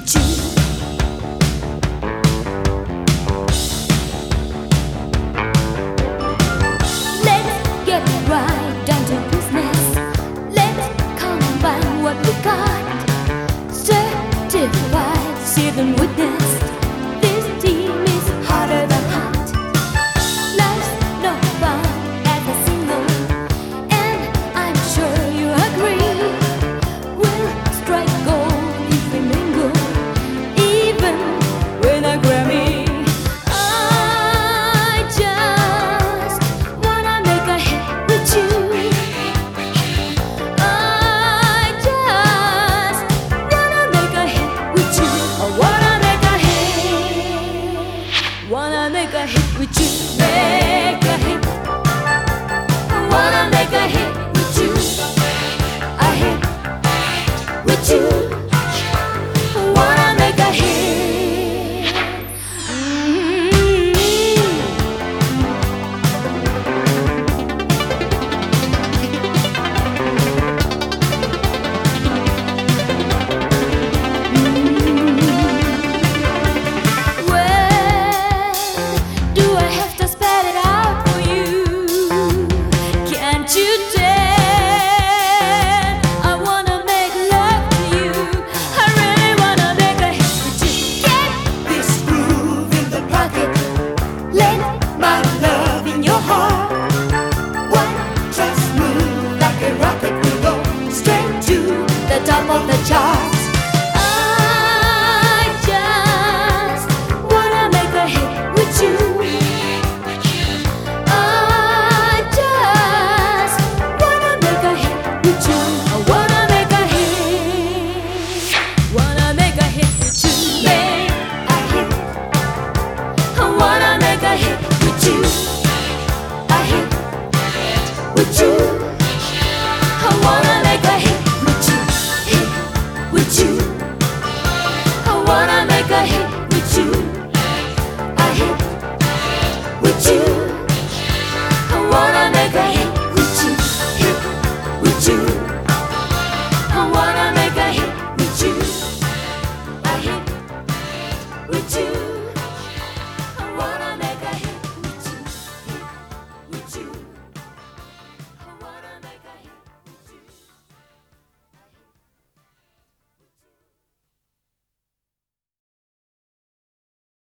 with you. Let's get right down to business. Let's combine what we got. Certified, sealed and witnessed. This team is harder than hot. Life's no fun as a single, and I'm sure you agree. We'll strike gold if we mingle, even with a Grammy. I just wanna make a hit with you. I just wanna make a hit with you. I wanna make a hit with you. Make a hit. I wanna make a hit with you. A hit with you. I wanna make a hit. Well, do I have to spell it out for you? Can't you tell? I wanna make love to you. I really wanna make a hit with you. Get this groove in the pocket. Let my love in your heart. One just move like a rocket. We go straight to the top of the charts. I just wanna make a hit with you. I just wanna make a hit with you. I wanna make a hit. Wanna make a hit with you. Make a hit. I wanna make a hit with you. A hit with you.